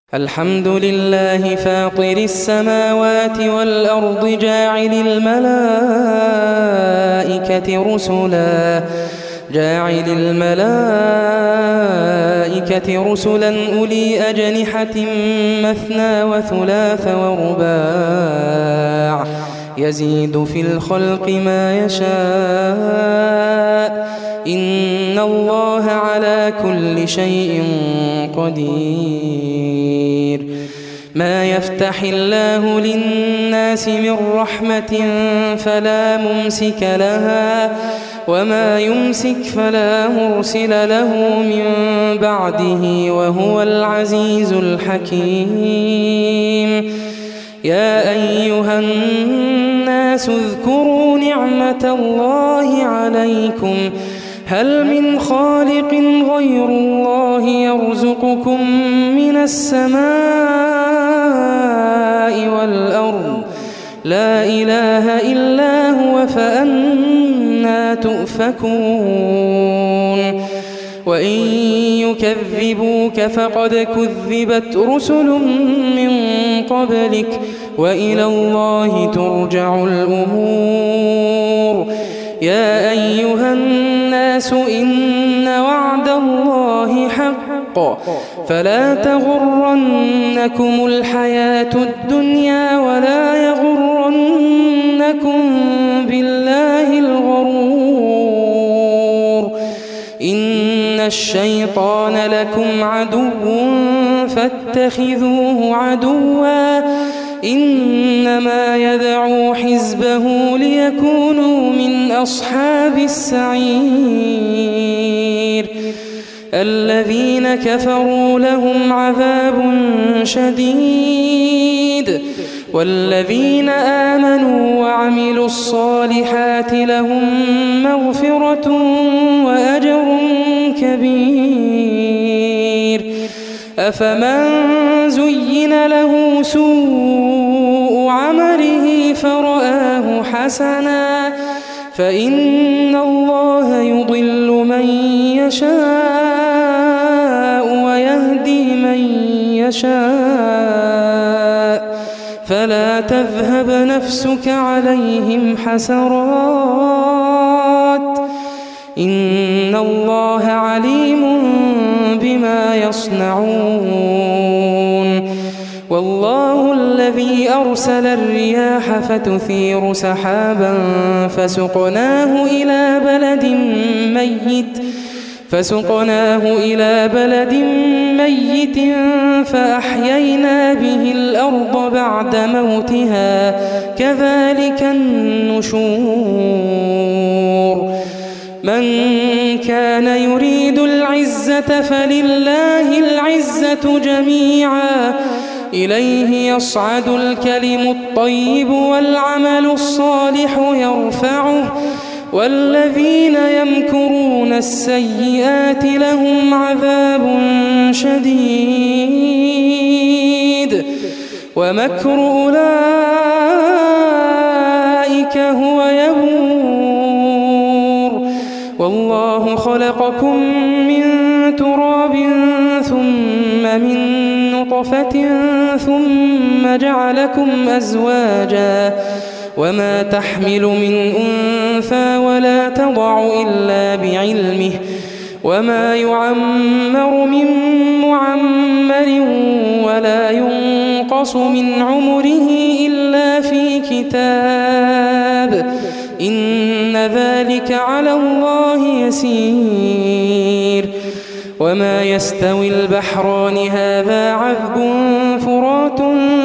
الحمد لله فاطر السماوات والأرض جاعل الملائكة رسلا أولي أجنحة مثنى وثلاث ورباع يزيد في الخلق ما يشاء إن الله على كل شيء قدير. ما يفتح الله للناس من رحمة فلا ممسك لها وما يمسك فلا مرسل له من بعده وهو العزيز الحكيم. يا أيها الناس اذكروا نعمة الله عليكم هل من خالق غير الله يرزقكم من السماء والأرض لا إله إلا هو فأنى تؤفكون. وإن يكذبوك فقد كذبت رسل من قبلك وإلى الله ترجع الأمور. يا أيها الناس إن وعد الله حق فلا تغرنكم الحياة الدنيا ولا يغرنكم بالله الغرور. إن الشيطان لكم عدو فاتخذوه عدوا إنما يدعو حزبه ليكونوا من أصحاب السعير. الذين كفروا لهم عذاب شديد والذين آمنوا وعملوا الصالحات لهم مغفرة وأجر كبير. أفمن زين له سوء عمله فرآه حسنا فإن الله يضل من يشاء ويهدي من يشاء فلا تذهب نفسك عليهم حسرات إن الله عليم بما يصنعون. والله الذي أرسل الرياح فتثير سحابا فسقناه إلى بلد ميت فأحيينا به الأرض بعد موتها كذلك النشور. من كان يريد العزة فلله العزة جميعا إليه يصعد الكلم الطيب والعمل الصالح يرفعه والذين يمكرون السيئات لهم عذاب شديد ومكر أولئك هو يبور. والله خلقكم من تراب ثم من نطفة ثم جعلكم أزواجا وما تحمل من أنثى ولا تضع إلا بعلمه وما يعمر من معمر ولا ينقص من عمره إلا في كتاب إن ذلك على الله يسير. وما يستوي البحران هذا عذب فرات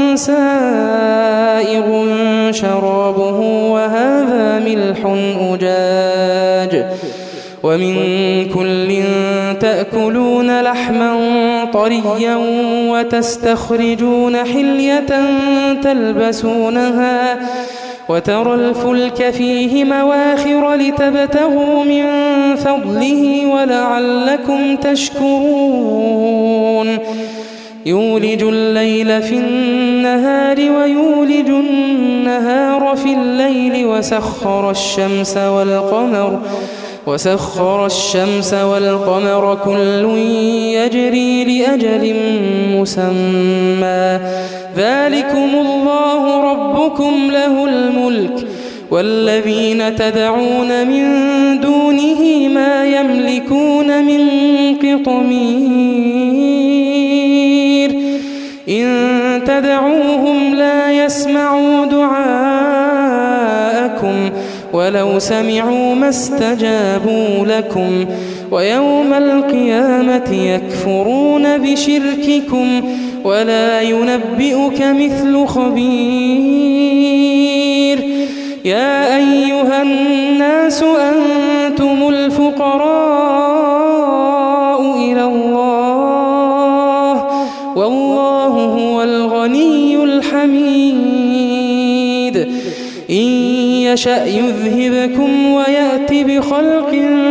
سائغ شرابه وهذا ملح أجاج ومن كل تأكلون لحما طريا وتستخرجون حلية تلبسونها وترى الفلك فيه مواخر لتبتغوا من فضله ولعلكم تشكرون. يولج الليل في النهار ويولج النهار في الليل وسخر الشمس والقمر وسخر الشمس والقمر كل يجري لأجل مسمى ذلكم الله ربكم له الملك والذين تدعون من دونه ما يملكون من قطمير إن تدعوهم لا يسمعوا دعاءكم ولو سمعوا ما استجابوا لكم ويوم القيامة يكفرون بشرككم ولا ينبئك مثل خبير يا أيها الناس أنتم الفقراء إلى الله والله هو الغني الحميد إن يشأ يذهبكم ويأت بخلق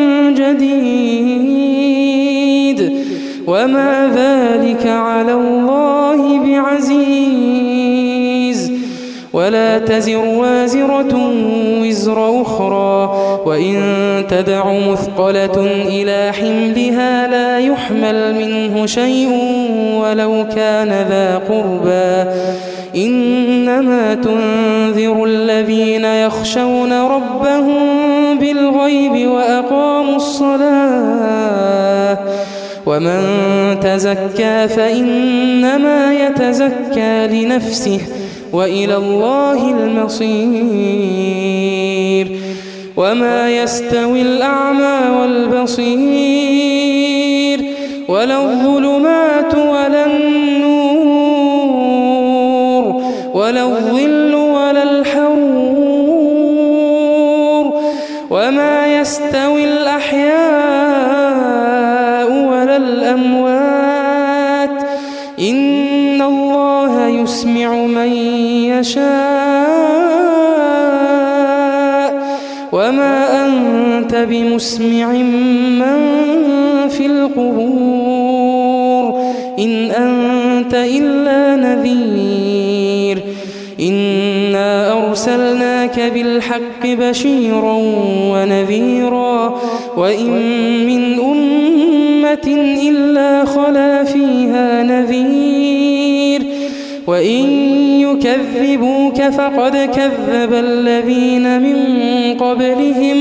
جديد وما ذلك على الله بعزيز ولا تزر وازرة وزر أخرى وإن تدع مثقلة إلى حملها لا يحمل منه شيء ولو كان ذا قربى إنما تنذر الذين يخشون ربهم بالغيب وأقاموا الصلاة ومن تزكى فإنما يتزكى لنفسه وإلى الله المصير وما يستوي الأعمى والبصير ولا الظلمات ولا النور ولا الظل ولا الحرور وما يستوي الأحياء ولا الأموات إن الله يسمع من يشاء وما أنت بمسمع من في القبور إن أنت إلا نذير إنا أرسلناك بالحق بشيرا ونذيرا وإن من أمة إلا خلا فيها نذير وإن يكذبوك فقد كذب الذين من قبلهم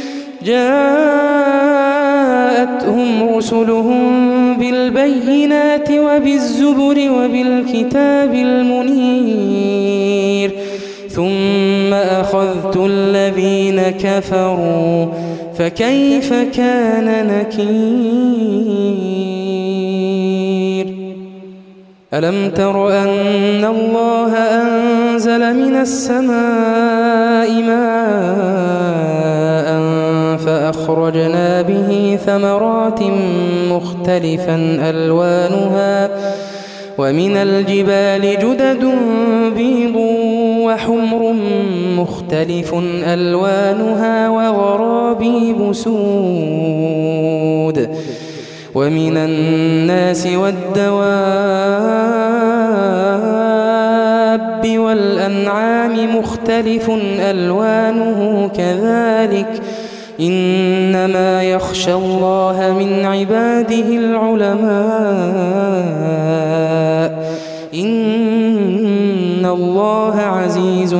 جاءتهم رسلهم بالبينات وبالزبر وبالكتاب المنير ثم أخذت الذين كفروا فكيف كان نكير ألم تر أن الله أنزل من السماء ماء فأخرجنا به ثمرات مختلفا ألوانها ومن الجبال جدد بيض وحمر مختلف ألوانها وغرابيب سود ومن الناس والدواب والأنعام مختلف ألوانه كذلك إنما يخشى الله من عباده العلماء إن الله عزيز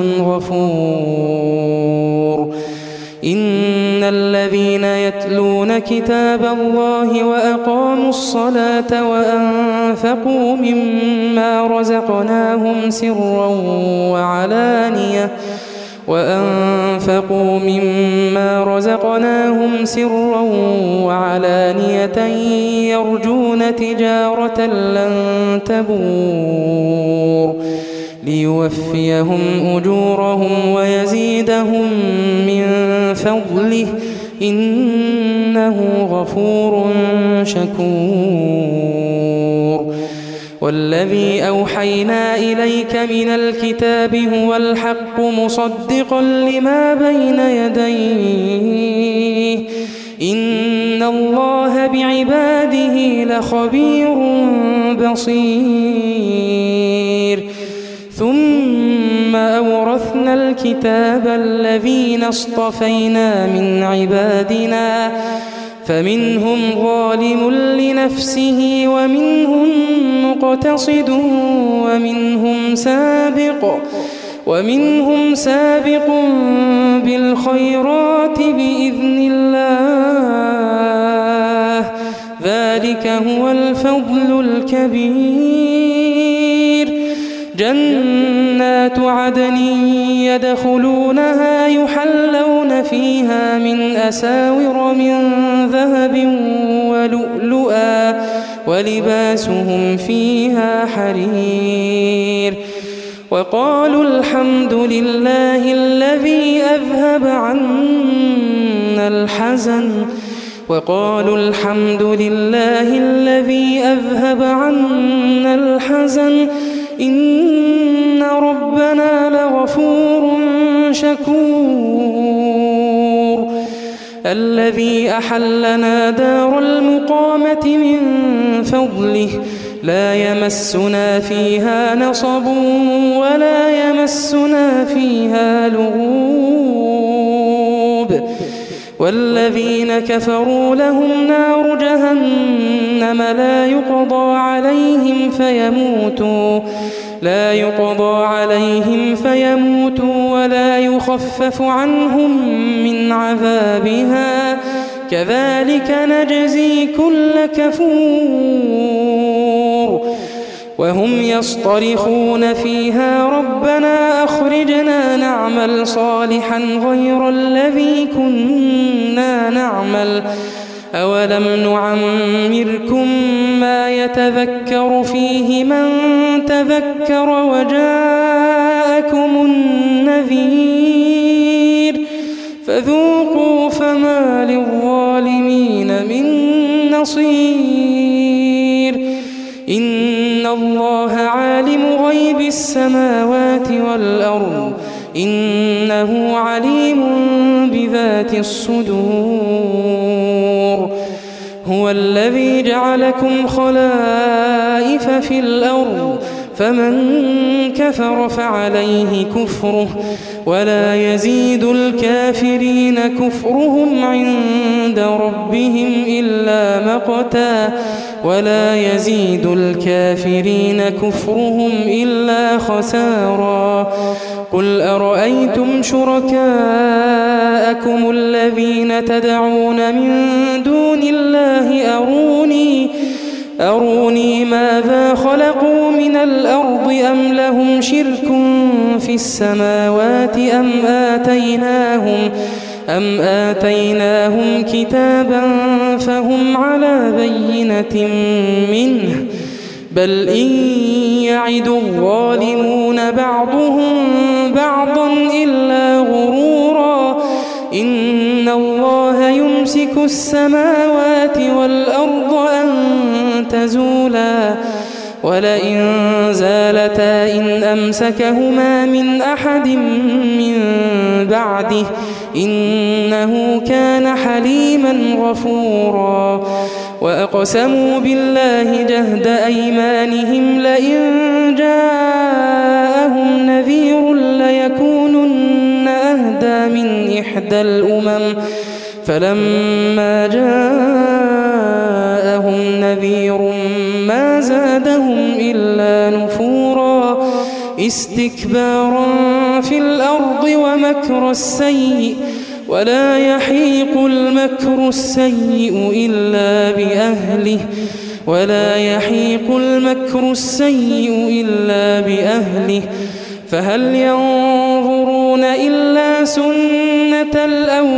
غفور إن الذين يتلون كتاب الله وأقاموا الصلاة وأنفقوا مما رزقناهم سرا وعلانية يرجون تجارة لن تبور ليوفيهم أجورهم ويزيدهم من فضله إنه غفور شكور والذي أوحينا إليك من الكتاب هو الحق مصدقا لما بين يديه إن الله بعباده لخبير بصير ثم ثم أورثنا الكتاب الذين اصطفينا من عبادنا فمنهم ظالم لنفسه ومنهم مقتصد ومنهم سابق بالخيرات بإذن الله ذلك هو الفضل الكبير. جنات عدن يدخلونها يحلون فيها من أساور من ذهب ولؤلؤا ولباسهم فيها حرير. وقالوا الحمد لله الذي أذهب عنا الحزن إن ربنا لغفور شكور. الذي أحلنا دار المقامة من فضله لا يمسنا فيها نصب ولا يمسنا فيها لغوب. والذين كفروا لهم نار جهنم لا يقضى عليهم فيموتوا ولا يخفف عنهم من عذابها كذلك نجزي كل كفور. وهم يصطرخون فيها ربنا أخرجنا نعمل صالحا غير الذي كنا نعمل أولم نعمركم ما يتذكر فيه من تذكر وجاءكم النذير فذوقوا فما للظالمين من نصير. إن الله عالم غيب السماوات والأرض إنه عليم بذات الصدور. هو الذي جعلكم خلائف في الأرض فمن كفر فعليه كفره ولا يزيد الكافرين كفرهم عند ربهم إلا مقتا ولا يزيد الكافرين كفرهم إلا خسارا. قل أرأيتم شركاءكم الذين تدعون من دون الله أروني ماذا خلقوا من الأرض أم لهم شرك في السماوات أم آتيناهم كتابا فهم على بينة منه بل إن يعد الظالمون بعضهم بعضا إلا غرورا. إن الله يمسك السماوات والأرض أن تزولا ولئن زالتا إن أمسكهما من أحد من بعده إنه كان حليما غفورا. وأقسموا بالله جهد أيمانهم لئن جاءهم نذير ليكونن أهدى من إحدى الأمم فلما جاءهم نذير ما زادهم إلا نفورا استكبارا في الأرض ومكر السيء ولا يحيق المكر السيء إلا بأهله فهل ينظرون إلا سنة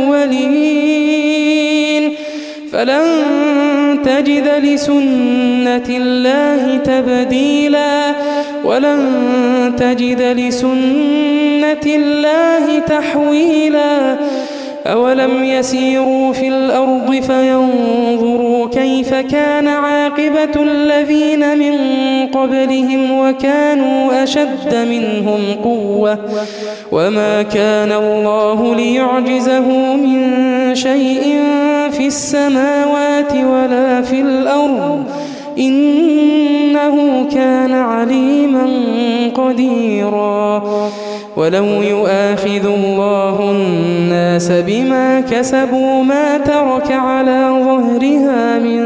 الأولين فلن تجد لسنة الله تبديلا ولن تجد لسنة الله تحويلا. أولم يسيروا في الأرض فينظروا كيف كان عاقبة الذين من قبلهم وكانوا أشد منهم قوة وما كان الله ليعجزه من شيء في السماوات ولا في الأرض إنه كان عليما قديرا ولو يؤاخذ الله الناس بما كسبوا ما ترك على ظهرها من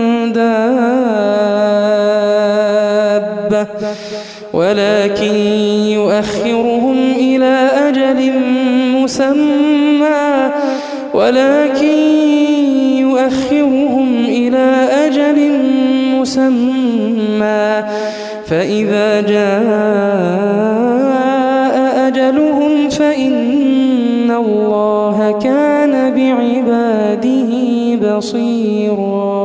دابة ولكن يؤخرهم إلى أجل مسمى فإذا جاء أجلهم فإن الله كان بعباده بصيرا.